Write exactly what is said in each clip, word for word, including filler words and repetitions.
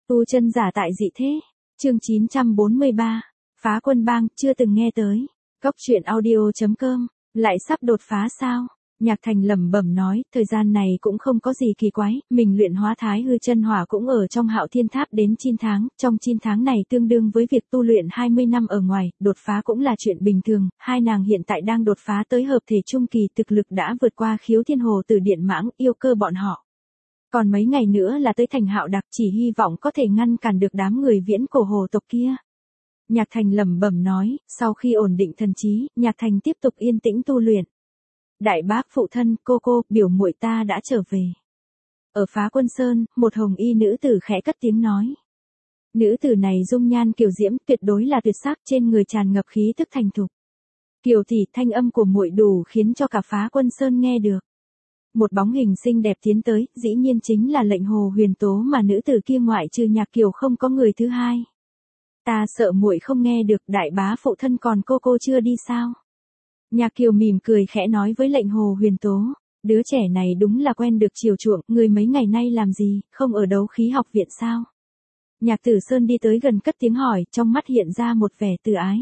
Tu chân giả tại dị thế. Chương chín trăm bốn mươi ba. Phá quân bang, chưa từng nghe tới. Cốc truyện audio chấm com. Lại sắp đột phá sao? Nhạc Thành lẩm bẩm nói, thời gian này cũng không có gì kỳ quái, mình luyện hóa thái hư chân hỏa cũng ở trong Hạo Thiên Tháp đến chín tháng, trong chín tháng này tương đương với việc tu luyện hai mươi năm ở ngoài, đột phá cũng là chuyện bình thường, hai nàng hiện tại đang đột phá tới hợp thể trung kỳ, thực lực đã vượt qua Khiếu Thiên Hồ Tử Điện Mãng, yêu cơ bọn họ. Còn mấy ngày nữa là tới thành Hạo Đặc, chỉ hy vọng có thể ngăn cản được đám người viễn cổ hồ tộc kia. Nhạc Thành lẩm bẩm nói, sau khi ổn định thần trí, Nhạc Thành tiếp tục yên tĩnh tu luyện. Đại bác phụ thân, cô cô, biểu muội ta đã trở về. Ở Phá Quân Sơn, một hồng y nữ tử khẽ cất tiếng nói. Nữ tử này dung nhan kiều diễm, tuyệt đối là tuyệt sắc, trên người tràn ngập khí tức thành thục. Kiều tỷ, thanh âm của muội đủ khiến cho cả Phá Quân Sơn nghe được. Một bóng hình xinh đẹp tiến tới, dĩ nhiên chính là Lệnh Hồ Huyền Tố mà nữ tử kia ngoại trừ Nhạc Kiều không có người thứ hai. Ta sợ muội không nghe được, đại bá phụ thân còn cô cô chưa đi sao? Nhạc Kiều mỉm cười khẽ nói với Lệnh Hồ Huyền Tố, đứa trẻ này đúng là quen được chiều chuộng, người mấy ngày nay làm gì, không ở đấu khí học viện sao? Nhạc Tử Sơn đi tới gần cất tiếng hỏi, trong mắt hiện ra một vẻ từ ái.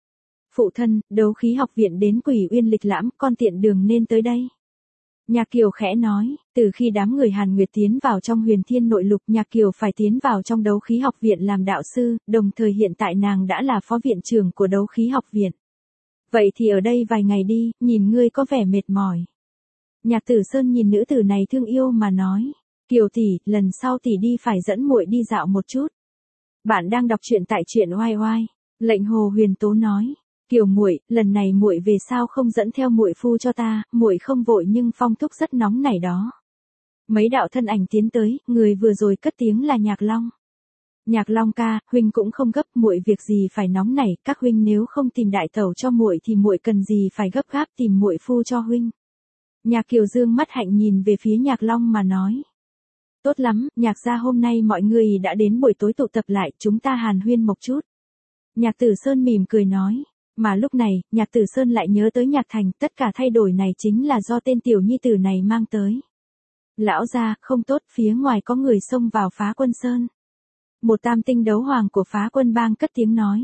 Phụ thân, đấu khí học viện đến Quỷ Uyên lịch lãm, con tiện đường nên tới đây. Nhạc Kiều khẽ nói, từ khi đám người Hàn Nguyệt tiến vào trong Huyền Thiên Nội Lục, Nhạc Kiều phải tiến vào trong đấu khí học viện làm đạo sư, đồng thời hiện tại nàng đã là phó viện trưởng của đấu khí học viện. Vậy thì ở đây vài ngày đi, nhìn ngươi có vẻ mệt mỏi. Nhạc Tử Sơn nhìn nữ tử này thương yêu mà nói, Kiều tỷ, lần sau tỷ đi phải dẫn muội đi dạo một chút. Bạn đang đọc truyện tại truyện oai oai. Lệnh Hồ Huyền Tố nói, Kiều muội, lần này muội về sao không dẫn theo muội phu cho ta, muội không vội nhưng phong thúc rất nóng nảy đó. Mấy đạo thân ảnh tiến tới, người vừa rồi cất tiếng là Nhạc Long. Nhạc Long ca, huynh cũng không gấp, muội việc gì phải nóng nảy, các huynh nếu không tìm đại tẩu cho muội thì muội cần gì phải gấp gáp tìm muội phu cho huynh. Nhạc Kiều dương mắt hạnh nhìn về phía Nhạc Long mà nói. Tốt lắm, Nhạc gia hôm nay mọi người đã đến buổi tối tụ tập lại, chúng ta hàn huyên một chút. Nhạc Tử Sơn mỉm cười nói, mà lúc này, Nhạc Tử Sơn lại nhớ tới Nhạc Thành, tất cả thay đổi này chính là do tên tiểu nhi tử này mang tới. Lão gia, không tốt, phía ngoài có người xông vào Phá Quân Sơn. Một tam tinh đấu hoàng của Phá Quân bang cất tiếng nói.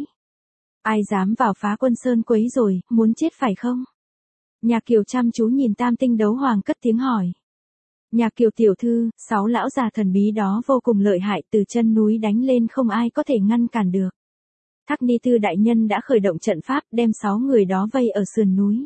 Ai dám vào Phá Quân Sơn quấy rồi, muốn chết phải không? Nhạc Kiều chăm chú nhìn tam tinh đấu hoàng cất tiếng hỏi. Nhạc Kiều tiểu thư, sáu lão già thần bí đó vô cùng lợi hại, từ chân núi đánh lên không ai có thể ngăn cản được. Thác Ni Tư đại nhân đã khởi động trận pháp đem sáu người đó vây ở sườn núi.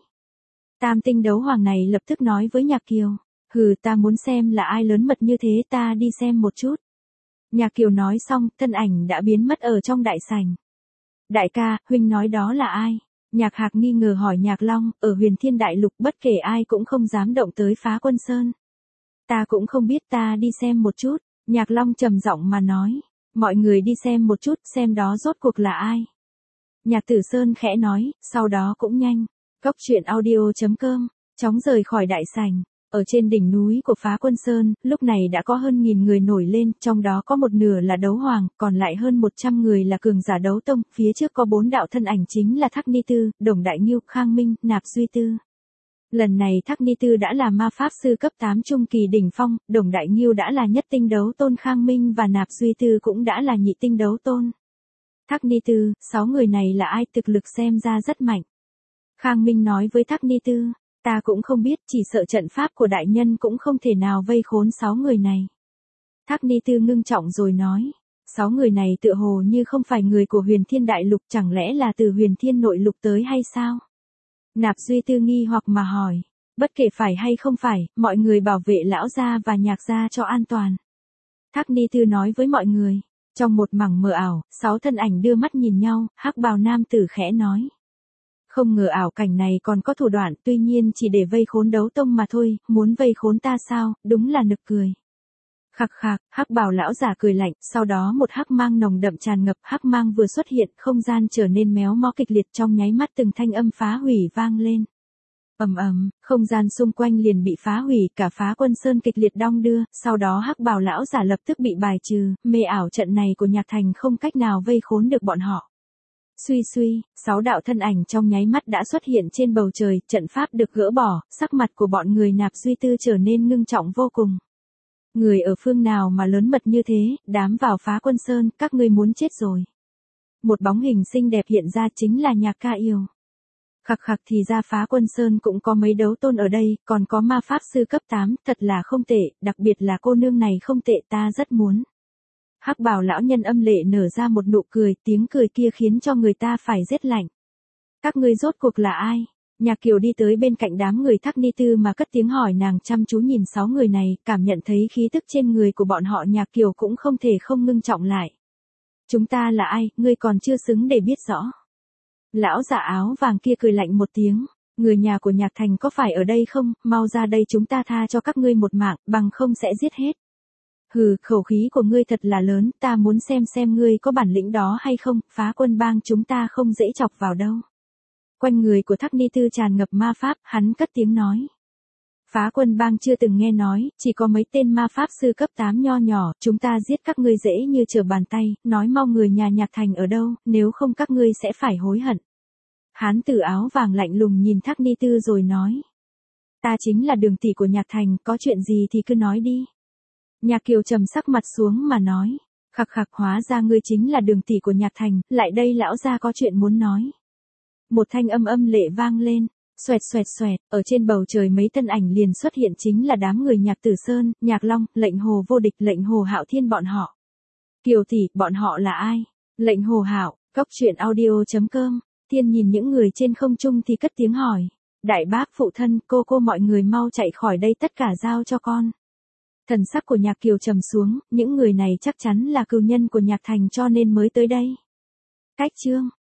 Tam tinh đấu hoàng này lập tức nói với Nhạc Kiều. Hừ, ta muốn xem là ai lớn mật như thế, ta đi xem một chút. Nhạc Kiều nói xong, thân ảnh đã biến mất ở trong đại sảnh. Đại ca, huynh nói đó là ai? Nhạc Hạc nghi ngờ hỏi Nhạc Long, ở Huyền Thiên Đại Lục bất kể ai cũng không dám động tới Phá Quân Sơn. Ta cũng không biết, ta đi xem một chút. Nhạc Long trầm giọng mà nói. Mọi người đi xem một chút, xem đó rốt cuộc là ai. Nhạc Tử Sơn khẽ nói, sau đó cũng nhanh. Cốc truyện audio chấm com, chóng rời khỏi đại sảnh. Ở trên đỉnh núi của Phá Quân Sơn, lúc này đã có hơn nghìn người nổi lên, trong đó có một nửa là đấu hoàng, còn lại hơn một trăm người là cường giả đấu tông, phía trước có bốn đạo thân ảnh chính là Thác Ni Tư, Đồng Đại Nghiêu, Khang Minh, Nạp Duy Tư. Lần này Thác Ni Tư đã là ma pháp sư cấp tám trung kỳ đỉnh phong, Đồng Đại Nghiêu đã là nhất tinh đấu tôn, Khang Minh và Nạp Duy Tư cũng đã là nhị tinh đấu tôn. Thác Ni Tư, sáu người này là ai, thực lực xem ra rất mạnh. Khang Minh nói với Thác Ni Tư. Ta cũng không biết, chỉ sợ trận pháp của đại nhân cũng không thể nào vây khốn sáu người này. Thác Ni Tư ngưng trọng rồi nói, sáu người này tựa hồ như không phải người của Huyền Thiên Đại Lục, chẳng lẽ là từ Huyền Thiên Nội Lục tới hay sao? Nạp Duy Tư nghi hoặc mà hỏi, bất kể phải hay không phải, mọi người bảo vệ lão gia và Nhạc gia cho an toàn. Thác Ni Tư nói với mọi người, trong một mảng mờ ảo, sáu thân ảnh đưa mắt nhìn nhau, hắc bào nam tử khẽ nói. Không ngờ ảo cảnh này còn có thủ đoạn, tuy nhiên chỉ để vây khốn đấu tông mà thôi, muốn vây khốn ta sao, đúng là nực cười. Khạc khạc, hắc bào lão giả cười lạnh, sau đó một hắc mang nồng đậm tràn ngập, hắc mang vừa xuất hiện, không gian trở nên méo mó kịch liệt, trong nháy mắt từng thanh âm phá hủy vang lên. Ầm ầm, không gian xung quanh liền bị phá hủy, cả Phá Quân Sơn kịch liệt đong đưa, sau đó hắc bào lão giả lập tức bị bài trừ, mê ảo trận này của Nhạc Thành không cách nào vây khốn được bọn họ. Suy suy, sáu đạo thân ảnh trong nháy mắt đã xuất hiện trên bầu trời, trận pháp được gỡ bỏ, sắc mặt của bọn người Nạp Duy Tư trở nên ngưng trọng vô cùng. Người ở phương nào mà lớn mật như thế, đám vào Phá Quân Sơn, các ngươi muốn chết rồi. Một bóng hình xinh đẹp hiện ra chính là Nhạc Ca Yêu. Khặc khặc thì ra Phá Quân Sơn cũng có mấy đấu tôn ở đây, còn có ma pháp sư cấp tám, thật là không tệ, đặc biệt là cô nương này không tệ, ta rất muốn. Hắc bào lão nhân âm lệ nở ra một nụ cười, tiếng cười kia khiến cho người ta phải rét lạnh. Các ngươi rốt cuộc là ai? Nhạc Kiều đi tới bên cạnh đám người Thác Ni Tư mà cất tiếng hỏi, nàng chăm chú nhìn sáu người này, cảm nhận thấy khí tức trên người của bọn họ, Nhạc Kiều cũng không thể không ngưng trọng lại. Chúng ta là ai, ngươi còn chưa xứng để biết rõ. Lão già áo vàng kia cười lạnh một tiếng, người nhà của Nhạc Thành có phải ở đây không, mau ra đây chúng ta tha cho các ngươi một mạng, bằng không sẽ giết hết. Hừ, khẩu khí của ngươi thật là lớn, ta muốn xem xem ngươi có bản lĩnh đó hay không, Phá Quân bang chúng ta không dễ chọc vào đâu. Quanh người của Thác Ni Tư tràn ngập ma pháp, hắn cất tiếng nói. Phá Quân bang chưa từng nghe nói, chỉ có mấy tên ma pháp sư cấp tám nho nhỏ, chúng ta giết các ngươi dễ như trở bàn tay, nói mau người nhà Nhạc Thành ở đâu, nếu không các ngươi sẽ phải hối hận. Hán tử áo vàng lạnh lùng nhìn Thác Ni Tư rồi nói. Ta chính là đường tỷ của Nhạc Thành, có chuyện gì thì cứ nói đi. Nhạc Kiều trầm sắc mặt xuống mà nói. Khặc khặc, hóa ra ngươi chính là đường tỷ của Nhạc Thành, lại đây lão gia có chuyện muốn nói. Một thanh âm âm lệ vang lên, xoẹt xoẹt xoẹt, ở trên bầu trời mấy thân ảnh liền xuất hiện, chính là đám người Nhạc Tử Sơn, Nhạc Long, Lệnh Hồ Vô Địch, Lệnh Hồ Hạo Thiên bọn họ. Kiều tỷ, bọn họ là ai? Lệnh Hồ Hạo, Cốc Truyện Audio chấm com. Tiên nhìn những người trên không trung thì cất tiếng hỏi. Đại bác phụ thân, cô cô mọi người mau chạy khỏi đây, tất cả giao cho con. Thần sắc của Nhạc Kiều trầm xuống, những người này chắc chắn là cừu nhân của Nhạc Thành cho nên mới tới đây. Cách chương